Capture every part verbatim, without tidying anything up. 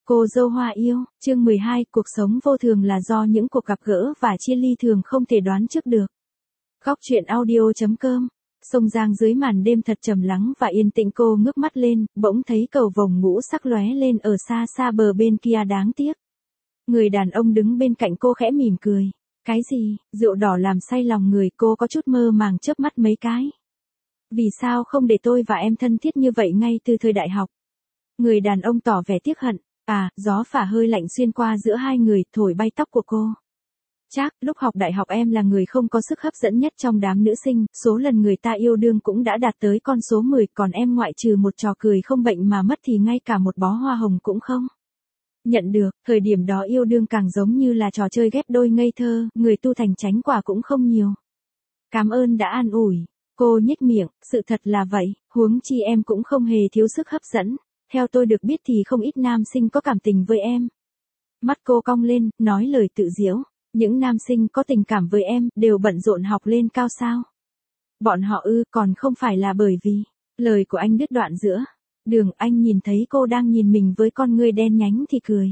Cô dâu hoa yêu, chương mười hai, cuộc sống vô thường là do những cuộc gặp gỡ và chia ly thường không thể đoán trước được. Góc truyện audio.com. Sông Giang dưới màn đêm thật trầm lắng và yên tĩnh, cô ngước mắt lên, bỗng thấy cầu vồng ngũ sắc lóe lên ở xa xa bờ bên kia, đáng tiếc. Người đàn ông đứng bên cạnh cô khẽ mỉm cười. Cái gì? Rượu đỏ làm say lòng người, cô có chút mơ màng chớp mắt mấy cái. Vì sao không để tôi và em thân thiết như vậy ngay từ thời đại học? Người đàn ông tỏ vẻ tiếc hận. À, gió phả hơi lạnh xuyên qua giữa hai người, thổi bay tóc của cô. Chắc, lúc học đại học em là người không có sức hấp dẫn nhất trong đám nữ sinh, số lần người ta yêu đương cũng đã đạt tới con số mười, còn em ngoại trừ một trò cười không bệnh mà mất thì ngay cả một bó hoa hồng cũng không. Nhận được, thời điểm đó yêu đương càng giống như là trò chơi ghép đôi ngây thơ, người tu thành tránh quả cũng không nhiều. Cảm ơn đã an ủi. Cô nhếch miệng, sự thật là vậy, huống chi em cũng không hề thiếu sức hấp dẫn. Theo tôi được biết thì không ít nam sinh có cảm tình với em. Mắt cô cong lên, nói lời tự giễu. Những nam sinh có tình cảm với em, đều bận rộn học lên cao sao? Bọn họ ư, còn không phải là bởi vì... Lời của anh đứt đoạn giữa. Đường, anh nhìn thấy cô đang nhìn mình với con ngươi đen nhánh thì cười.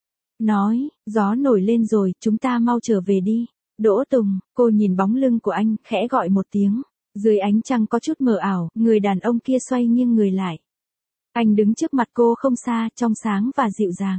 Nói, gió nổi lên rồi, chúng ta mau trở về đi. Đỗ Tùng, cô nhìn bóng lưng của anh, khẽ gọi một tiếng. Dưới ánh trăng có chút mờ ảo, người đàn ông kia xoay nghiêng người lại. Anh đứng trước mặt cô không xa, trong sáng và dịu dàng.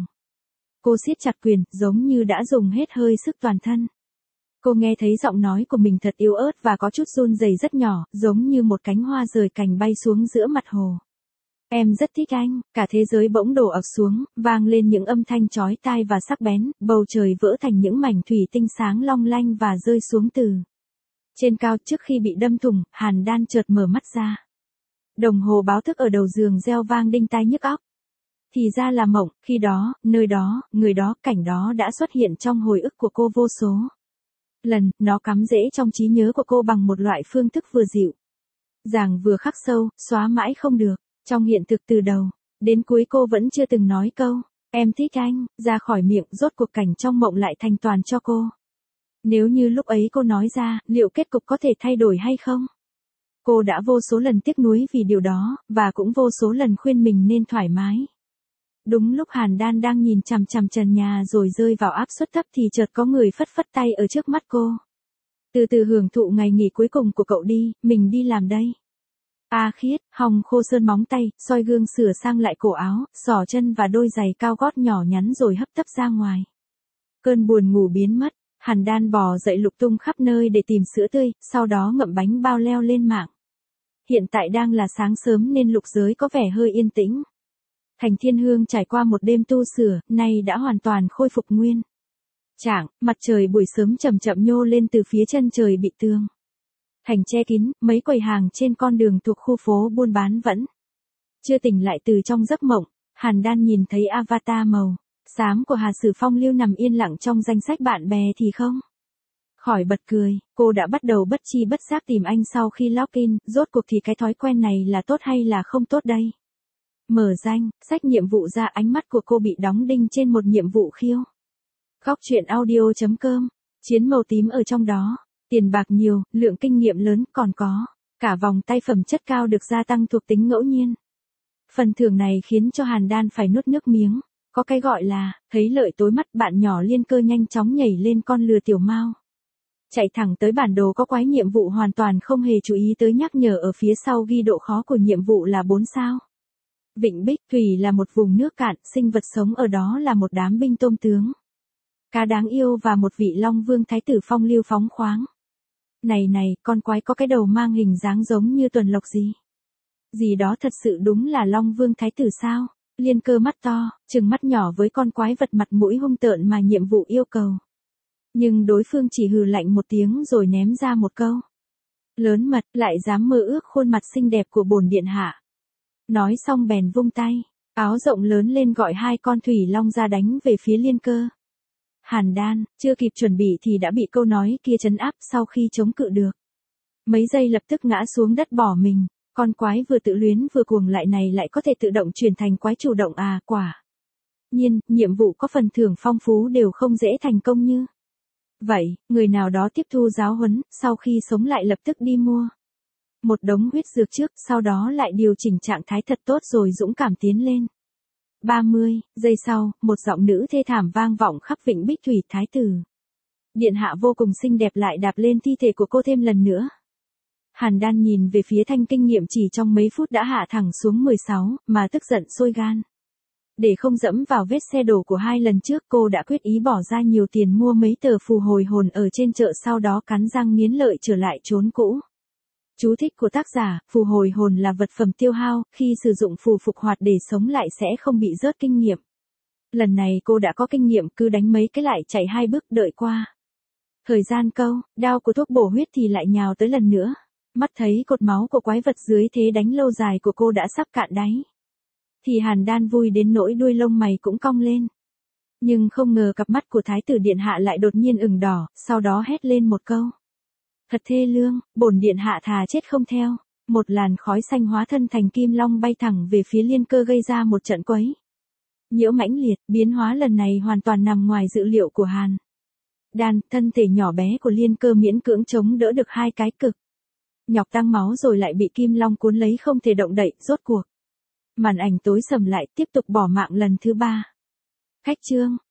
Cô siết chặt quyền, giống như đã dùng hết hơi sức toàn thân. Cô nghe thấy giọng nói của mình thật yếu ớt và có chút run rẩy rất nhỏ, giống như một cánh hoa rời cành bay xuống giữa mặt hồ. Em rất thích anh, cả thế giới bỗng đổ ập xuống, vang lên những âm thanh chói tai và sắc bén, bầu trời vỡ thành những mảnh thủy tinh sáng long lanh và rơi xuống từ trên cao. Trước khi bị đâm thủng, Hàn Đan chợt mở mắt ra. Đồng hồ báo thức ở đầu giường reo vang đinh tai nhức óc. Thì ra là mộng, khi đó, nơi đó, người đó, cảnh đó đã xuất hiện trong hồi ức của cô vô số lần, nó cắm rễ trong trí nhớ của cô bằng một loại phương thức vừa dịu dàng vừa khắc sâu, xóa mãi không được. Trong hiện thực từ đầu đến cuối cô vẫn chưa từng nói câu em thích anh ra khỏi miệng, rốt cuộc cảnh trong mộng lại thành toàn cho cô. Nếu như lúc ấy cô nói ra, liệu kết cục có thể thay đổi hay không? Cô đã vô số lần tiếc nuối vì điều đó, và cũng vô số lần khuyên mình nên thoải mái. Đúng lúc Hàn Đan đang nhìn chằm chằm trần nhà rồi rơi vào áp suất thấp thì chợt có người phất phất tay ở trước mắt cô. Từ từ hưởng thụ ngày nghỉ cuối cùng của cậu đi, mình đi làm đây. A Khiết, hòng khô sơn móng tay, soi gương sửa sang lại cổ áo, xỏ chân và đôi giày cao gót nhỏ nhắn rồi hấp tấp ra ngoài. Cơn buồn ngủ biến mất, Hàn Đan bò dậy lục tung khắp nơi để tìm sữa tươi, sau đó ngậm bánh bao leo lên mạng. Hiện tại đang là sáng sớm nên lục giới có vẻ hơi yên tĩnh. Thành Thiên Hương trải qua một đêm tu sửa, nay đã hoàn toàn khôi phục nguyên trạng, mặt trời buổi sớm chậm chậm nhô lên từ phía chân trời bị tường thành che kín, mấy quầy hàng trên con đường thuộc khu phố buôn bán vẫn chưa tỉnh lại từ trong giấc mộng. Hàn Đan nhìn thấy avatar màu xám của Hà Sử Phong lưu nằm yên lặng trong danh sách bạn bè thì không khỏi bật cười. Cô đã bắt đầu bất chi bất giác tìm anh sau khi login, rốt cuộc thì cái thói quen này là tốt hay là không tốt đây? Mở danh, sách nhiệm vụ ra, ánh mắt của cô bị đóng đinh trên một nhiệm vụ khiêu. Góc truyện audio.com. Chiến màu tím ở trong đó. Tiền bạc nhiều, lượng kinh nghiệm lớn, còn có cả vòng tay phẩm chất cao được gia tăng thuộc tính ngẫu nhiên. Phần thưởng này khiến cho Hàn Đan phải nuốt nước miếng. Có cái gọi là, thấy lợi tối mắt, bạn nhỏ Liên Cơ nhanh chóng nhảy lên con lừa tiểu mao. Chạy thẳng tới bản đồ có quái nhiệm vụ, hoàn toàn không hề chú ý tới nhắc nhở ở phía sau ghi độ khó của nhiệm vụ là bốn sao. Vịnh Bích Thủy là một vùng nước cạn, sinh vật sống ở đó là một đám binh tôm tướng cá đáng yêu và một vị Long Vương Thái tử phong lưu phóng khoáng. Này này, con quái có cái đầu mang hình dáng giống như tuần lộc gì? Gì đó thật sự đúng là Long Vương Thái tử sao? Liên Cơ mắt to, trừng mắt nhỏ với con quái vật mặt mũi hung tợn mà nhiệm vụ yêu cầu. Nhưng đối phương chỉ hừ lạnh một tiếng rồi ném ra một câu lớn mật, lại dám mơ ước khuôn mặt xinh đẹp của bổn điện hạ. Nói xong bèn vung tay, áo rộng lớn lên gọi hai con thủy long ra đánh về phía Liên Cơ. Hàn Đan, chưa kịp chuẩn bị thì đã bị câu nói kia trấn áp. Sau khi chống cự được mấy giây lập tức ngã xuống đất bỏ mình. Con quái vừa tự luyến vừa cuồng lại này lại có thể tự động chuyển thành quái chủ động à, quả nhiên, nhiệm vụ có phần thưởng phong phú đều không dễ thành công như vậy. Người nào đó tiếp thu giáo huấn, sau khi sống lại lập tức đi mua một đống huyết dược trước, sau đó lại điều chỉnh trạng thái thật tốt rồi dũng cảm tiến lên. ba mươi giây sau, một giọng nữ thê thảm vang vọng khắp Vịnh Bích Thủy. Thái tử điện hạ vô cùng xinh đẹp lại đạp lên thi thể của cô thêm lần nữa. Hàn Đan nhìn về phía Thanh Kinh Nghiệm chỉ trong mấy phút đã hạ thẳng xuống mười sáu, mà tức giận sôi gan. Để không dẫm vào vết xe đổ của hai lần trước, cô đã quyết ý bỏ ra nhiều tiền mua mấy tờ phù hồi hồn ở trên chợ, sau đó cắn răng nghiến lợi trở lại chốn cũ. Chú thích của tác giả: phù hồi hồn là vật phẩm tiêu hao, khi sử dụng phù phục hoạt để sống lại sẽ không bị rớt kinh nghiệm. Lần này cô đã có kinh nghiệm, cứ đánh mấy cái lại chạy hai bước đợi qua. Thời gian câu, đao của thuốc bổ huyết thì lại nhào tới lần nữa. Mắt thấy cột máu của quái vật dưới thế đánh lâu dài của cô đã sắp cạn đáy. Thì Hàn Đan vui đến nỗi đuôi lông mày cũng cong lên. Nhưng không ngờ cặp mắt của Thái tử điện hạ lại đột nhiên ửng đỏ, sau đó hét lên một câu. Thật thê lương, bổn điện hạ thà chết không theo. Một làn khói xanh hóa thân thành kim long bay thẳng về phía Liên Cơ, gây ra một trận quấy nhiễu mãnh liệt. Biến hóa lần này hoàn toàn nằm ngoài dự liệu của Hàn Đan. Thân thể nhỏ bé của Liên Cơ miễn cưỡng chống đỡ được hai cái cực nhọc tăng máu rồi lại bị kim long cuốn lấy không thể động đậy. Rốt cuộc màn ảnh tối sầm lại, tiếp tục bỏ mạng lần thứ ba. Khách chương.